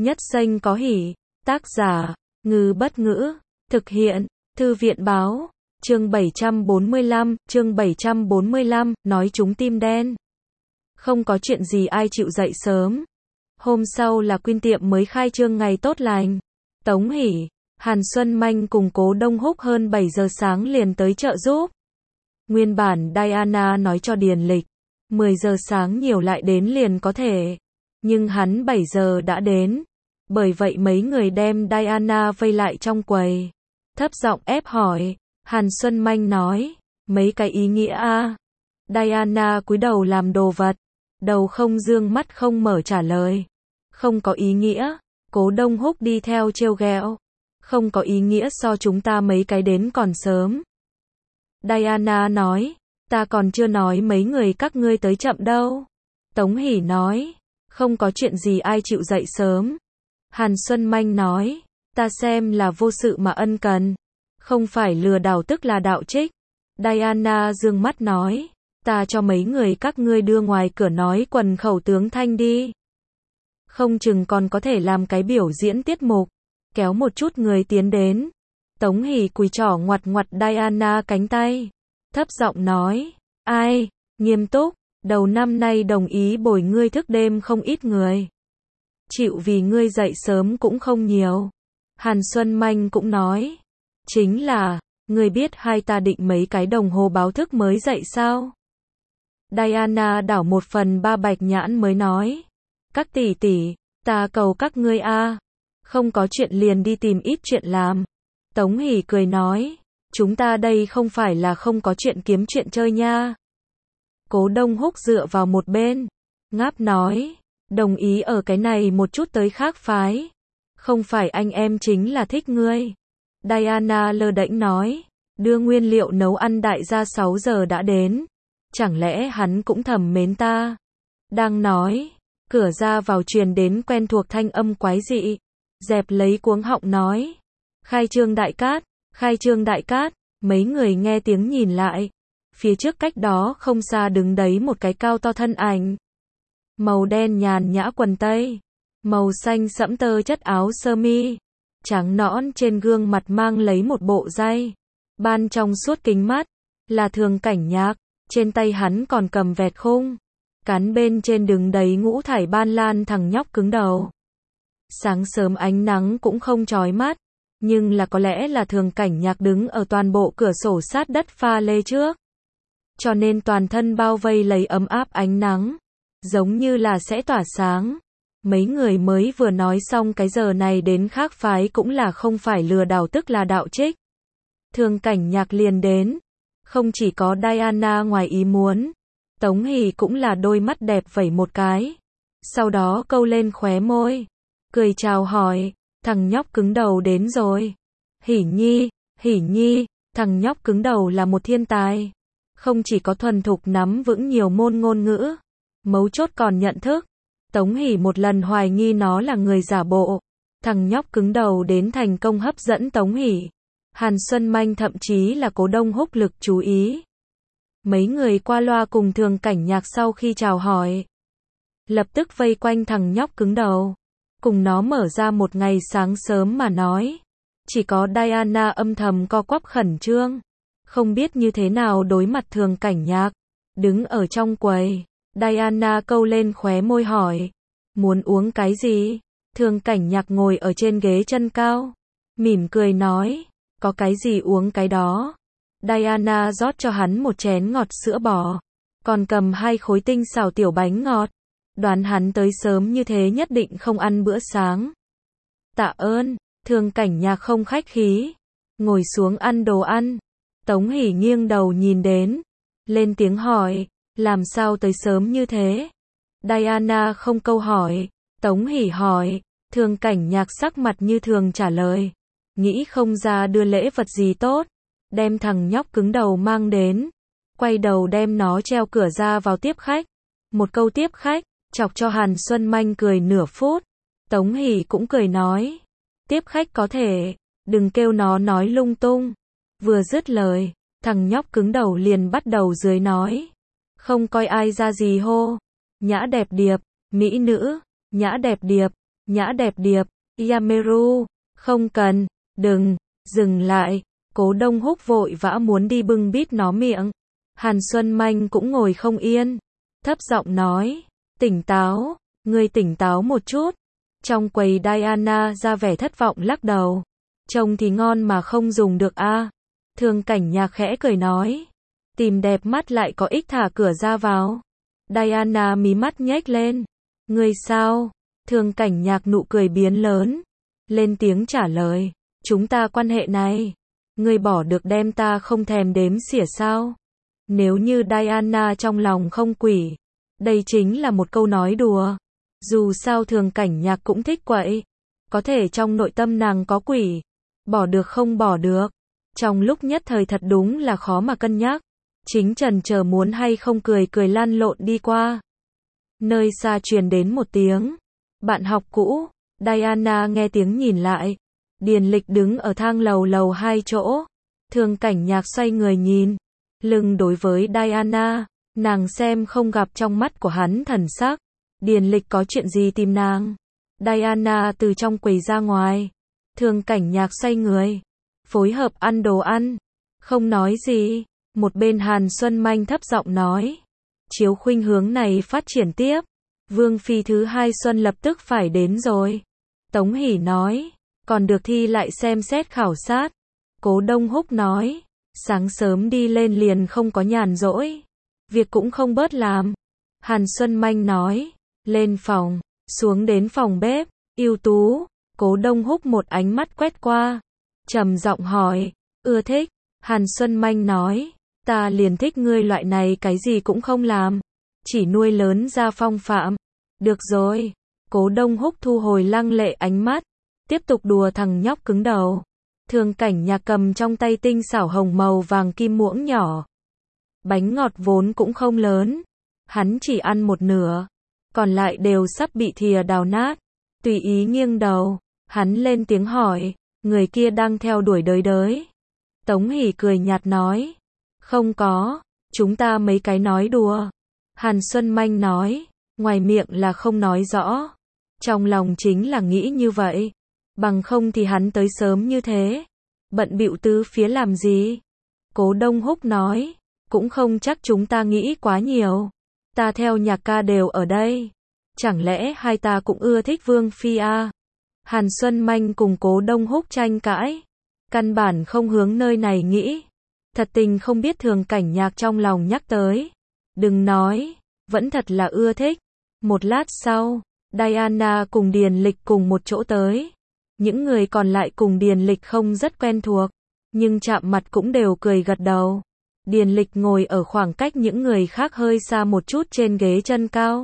Nhất danh có hỷ. Tác giả, Ngư Bất Ngữ. Thực hiện, Thư viện Báo. Chương 745, nói chúng tim đen. Không có chuyện gì ai chịu dậy sớm. Hôm sau là Quyên tiệm mới khai trương ngày tốt lành. Tống Hỷ, Hàn Xuân Manh cùng Cố Đông Húc hơn 7 giờ sáng liền tới trợ giúp. Nguyên bản Diana nói cho Điền Lịch, 10 giờ sáng nhiều lại đến liền có thể. Nhưng hắn 7 giờ đã đến. Bởi vậy mấy người đem Diana vây lại trong quầy. Thấp giọng ép hỏi. Hàn Xuân Manh nói, mấy cái ý nghĩa a? Diana cúi đầu làm đồ vật. Đầu không dương mắt không mở trả lời. Không có ý nghĩa. Cố Đông Húc đi theo trêu ghẹo. Không có ý nghĩa so chúng ta mấy cái đến còn sớm. Diana nói, ta còn chưa nói mấy người các ngươi tới chậm đâu. Tống Hỷ nói, không có chuyện gì ai chịu dậy sớm. Hàn Xuân Manh nói, ta xem là vô sự mà ân cần. Không phải lừa đảo tức là đạo trích. Diana dương mắt nói, ta cho mấy người các ngươi đưa ngoài cửa nói quần khẩu tướng thanh đi. Không chừng còn có thể làm cái biểu diễn tiết mục. Kéo một chút người tiến đến. Tống Hỷ cùi trỏ ngoặt ngoặt Diana cánh tay. Thấp giọng nói, ai, nghiêm túc, đầu năm nay đồng ý bồi ngươi thức đêm không ít người. Chịu vì ngươi dậy sớm cũng không nhiều. Hàn Xuân Manh cũng nói, chính là, ngươi biết hai ta định mấy cái đồng hồ báo thức mới dậy sao? Diana đảo 1/3 bạch nhãn mới nói, các tỷ tỷ, ta cầu các ngươi a, không có chuyện liền đi tìm ít chuyện làm. Tống Hỷ cười nói, chúng ta đây không phải là không có chuyện kiếm chuyện chơi nha. Cố Đông Húc dựa vào một bên, ngáp nói, đồng ý ở cái này một chút tới khác phái. Không phải anh em chính là thích ngươi. Diana lơ đễnh nói, đưa nguyên liệu nấu ăn đại gia 6 giờ đã đến. Chẳng lẽ hắn cũng thầm mến ta? Đang nói, cửa ra vào truyền đến quen thuộc thanh âm quái dị. Dẹp lấy cuống họng nói, khai trương đại cát, khai trương đại cát. Mấy người nghe tiếng nhìn lại. Phía trước cách đó không xa đứng đấy một cái cao to thân ảnh. Màu đen nhàn nhã quần tây, màu xanh sẫm tơ chất áo sơ mi, trắng nõn trên gương mặt mang lấy một bộ dây ban trong suốt kính mắt, là Thường Cảnh Nhạc. Trên tay hắn còn cầm vẹt khung, cán bên trên đứng đầy ngũ thải ban lan. Thằng nhóc cứng đầu. Sáng sớm ánh nắng cũng không chói mắt, nhưng là có lẽ là Thường Cảnh Nhạc đứng ở toàn bộ cửa sổ sát đất pha lê trước, cho nên toàn thân bao vây lấy ấm áp ánh nắng, giống như là sẽ tỏa sáng. Mấy người mới vừa nói xong cái giờ này đến khác phái cũng là không phải lừa đảo tức là đạo trích. Thường Cảnh Nhạc liền đến. Không chỉ có Diana ngoài ý muốn, Tống Hỷ cũng là đôi mắt đẹp vẩy một cái. Sau đó câu lên khóe môi, cười chào hỏi, thằng nhóc cứng đầu đến rồi. Hỷ Nhi, thằng nhóc cứng đầu là một thiên tài. Không chỉ có thuần thục nắm vững nhiều môn ngôn ngữ, mấu chốt còn nhận thức. Tống Hỷ một lần hoài nghi nó là người giả bộ. Thằng nhóc cứng đầu đến thành công hấp dẫn Tống Hỷ. Hàn Xuân Manh thậm chí là Cố Đông Húc lực chú ý. Mấy người qua loa cùng Thường Cảnh Nhạc sau khi chào hỏi, lập tức vây quanh thằng nhóc cứng đầu, cùng nó mở ra một ngày sáng sớm mà nói. Chỉ có Diana âm thầm co quắp khẩn trương, không biết như thế nào đối mặt Thường Cảnh Nhạc. Đứng ở trong quầy, Diana câu lên khóe môi hỏi, muốn uống cái gì? Thường Cảnh Nhạc ngồi ở trên ghế chân cao, mỉm cười nói, có cái gì uống cái đó. Diana rót cho hắn một chén ngọt sữa bò, còn cầm 2 khối tinh xào tiểu bánh ngọt. Đoán hắn tới sớm như thế nhất định không ăn bữa sáng. Tạ ơn. Thường Cảnh Nhạc không khách khí, ngồi xuống ăn đồ ăn. Tống Hỷ nghiêng đầu nhìn đến, lên tiếng hỏi, làm sao tới sớm như thế? Diana không câu hỏi, Tống Hỷ hỏi. Thường Cảnh Nhạc sắc mặt như thường trả lời, nghĩ không ra đưa lễ vật gì tốt, đem thằng nhóc cứng đầu mang đến, quay đầu đem nó treo cửa ra vào tiếp khách. Một câu tiếp khách, chọc cho Hàn Xuân Manh cười nửa phút. Tống Hỷ cũng cười nói, tiếp khách có thể, đừng kêu nó nói lung tung. Vừa dứt lời, thằng nhóc cứng đầu liền bắt đầu dưới nói, không coi ai ra gì hô, nhã đẹp điệp, mỹ nữ, nhã đẹp điệp, nhã đẹp điệp, Yameru, không cần, đừng, dừng lại. Cố Đông Húc vội vã muốn đi bưng bít nó miệng. Hàn Xuân Manh cũng ngồi không yên, thấp giọng nói, tỉnh táo, ngươi tỉnh táo một chút. Trong quầy Diana ra vẻ thất vọng lắc đầu, trông thì ngon mà không dùng được a. Thường Cảnh Nhạc khẽ cười nói, tìm đẹp mắt lại có ích thả cửa ra vào. Diana mí mắt nhếch lên, ngươi sao? Thường Cảnh Nhạc nụ cười biến lớn, lên tiếng trả lời, chúng ta quan hệ này, ngươi bỏ được đem ta không thèm đếm xỉa sao? Nếu như Diana trong lòng không quỷ, đây chính là một câu nói đùa. Dù sao Thường Cảnh Nhạc cũng thích quậy, có thể trong nội tâm nàng có quỷ, bỏ được không bỏ được. Trong lúc nhất thời thật đúng là khó mà cân nhắc. Chính chần chờ muốn hay không cười cười lăn lộn đi qua. Nơi xa truyền đến một tiếng, bạn học cũ. Diana nghe tiếng nhìn lại, Điền Lịch đứng ở thang lầu 2 chỗ. Thường Cảnh Nhạc xoay người nhìn, lưng đối với Diana, nàng xem không gặp trong mắt của hắn thần sắc. Điền Lịch có chuyện gì tìm nàng? Diana từ trong quầy ra ngoài. Thường Cảnh Nhạc xoay người, phối hợp ăn đồ ăn, không nói gì. Một bên Hàn Xuân Manh thấp giọng nói, chiếu khuynh hướng này phát triển tiếp, Vương Phi thứ 2 Xuân lập tức phải đến rồi. Tống Hỷ nói, còn được thi lại xem xét khảo sát. Cố Đông Húc nói, sáng sớm đi lên liền không có nhàn rỗi, việc cũng không bớt làm. Hàn Xuân Manh nói, lên phòng, xuống đến phòng bếp, ưu tú. Cố Đông Húc một ánh mắt quét qua, trầm giọng hỏi, ưa thích. Hàn Xuân Manh nói, ta liền thích ngươi loại này cái gì cũng không làm, chỉ nuôi lớn ra phong phạm. Được rồi. Cố Đông Húc thu hồi lăng lệ ánh mắt, tiếp tục đùa thằng nhóc cứng đầu. Thường Cảnh Nhạc cầm trong tay tinh xảo hồng màu vàng kim muỗng nhỏ. Bánh ngọt vốn cũng không lớn, hắn chỉ ăn một nửa, còn lại đều sắp bị thìa đào nát. Tùy ý nghiêng đầu, hắn lên tiếng hỏi, người kia đang theo đuổi đới đới. Tống Hỷ cười nhạt nói, không có, chúng ta mấy cái nói đùa. Hàn Xuân Manh nói, ngoài miệng là không nói rõ, trong lòng chính là nghĩ như vậy, bằng không thì hắn tới sớm như thế, bận bịu tứ phía làm gì. Cố Đông Húc nói, cũng không chắc chúng ta nghĩ quá nhiều, ta theo Nhạc ca đều ở đây, chẳng lẽ hai ta cũng ưa thích Vương Phi à? Hàn Xuân Manh cùng Cố Đông Húc tranh cãi, căn bản không hướng nơi này nghĩ, thật tình không biết Thường Cảnh Nhạc trong lòng nhắc tới. Đừng nói, vẫn thật là ưa thích. Một lát sau, Diana cùng Điền Lịch cùng một chỗ tới. Những người còn lại cùng Điền Lịch không rất quen thuộc, nhưng chạm mặt cũng đều cười gật đầu. Điền Lịch ngồi ở khoảng cách những người khác hơi xa một chút trên ghế chân cao.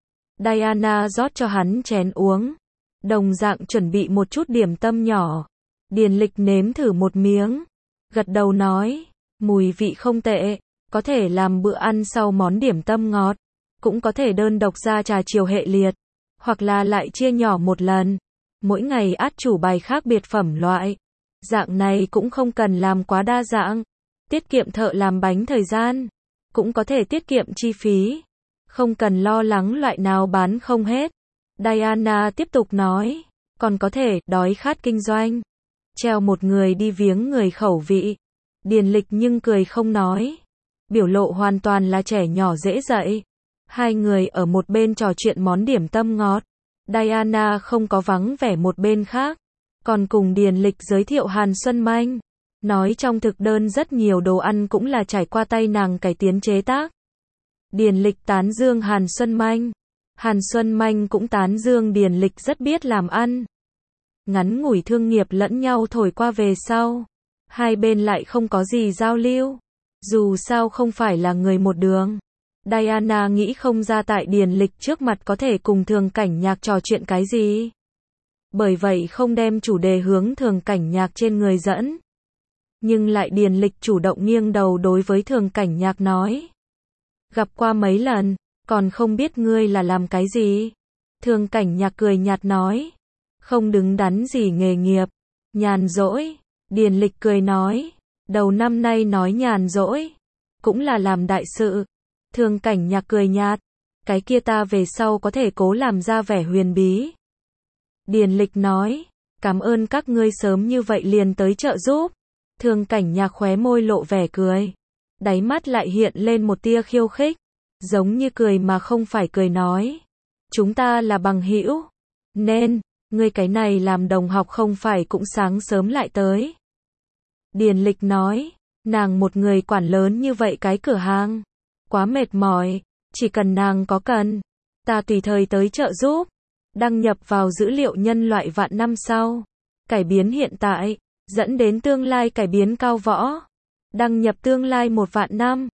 Diana rót cho hắn chén uống, đồng dạng chuẩn bị một chút điểm tâm nhỏ. Điền Lịch nếm thử một miếng, gật đầu nói, mùi vị không tệ, có thể làm bữa ăn sau món điểm tâm ngọt, cũng có thể đơn độc ra trà chiều hệ liệt, hoặc là lại chia nhỏ một lần, mỗi ngày át chủ bài khác biệt phẩm loại. Dạng này cũng không cần làm quá đa dạng, tiết kiệm thợ làm bánh thời gian, cũng có thể tiết kiệm chi phí, không cần lo lắng loại nào bán không hết. Diana tiếp tục nói, còn có thể đói khát kinh doanh, treo một người đi viếng người khẩu vị. Điền Lịch nhưng cười không nói, biểu lộ hoàn toàn là trẻ nhỏ dễ dạy. Hai người ở một bên trò chuyện món điểm tâm ngọt, Diana không có vắng vẻ một bên khác, còn cùng Điền Lịch giới thiệu Hàn Xuân Manh, nói trong thực đơn rất nhiều đồ ăn cũng là trải qua tay nàng cải tiến chế tác. Điền Lịch tán dương Hàn Xuân Manh, Hàn Xuân Manh cũng tán dương Điền Lịch rất biết làm ăn. Ngắn ngủi thương nghiệp lẫn nhau thổi qua về sau, hai bên lại không có gì giao lưu, dù sao không phải là người một đường. Diana nghĩ không ra tại Điền Lịch trước mặt có thể cùng Thường Cảnh Nhạc trò chuyện cái gì, bởi vậy không đem chủ đề hướng Thường Cảnh Nhạc trên người dẫn. Nhưng lại Điền Lịch chủ động nghiêng đầu đối với Thường Cảnh Nhạc nói, gặp qua mấy lần, còn không biết ngươi là làm cái gì. Thường Cảnh Nhạc cười nhạt nói, không đứng đắn gì nghề nghiệp, nhàn rỗi. Điền Lịch cười nói, đầu năm nay nói nhàn rỗi, cũng là làm đại sự. Thường Cảnh Nhạc cười nhạt, cái kia ta về sau có thể cố làm ra vẻ huyền bí. Điền Lịch nói, cảm ơn các ngươi sớm như vậy liền tới trợ giúp. Thương Cảnh Nhạc khóe môi lộ vẻ cười. Đáy mắt lại hiện lên một tia khiêu khích. Giống như cười mà không phải cười nói. Chúng ta là bằng hữu. Nên, ngươi cái này làm đồng học không phải cũng sáng sớm lại tới. Điền Lịch nói, nàng một người quản lớn như vậy cái cửa hàng. Quá mệt mỏi, chỉ cần nàng có cần. Ta tùy thời tới trợ giúp. Đăng nhập vào dữ liệu nhân loại vạn năm sau. Cải biến hiện tại, dẫn đến tương lai cải biến cao võ. Đăng nhập tương lai 1 vạn năm.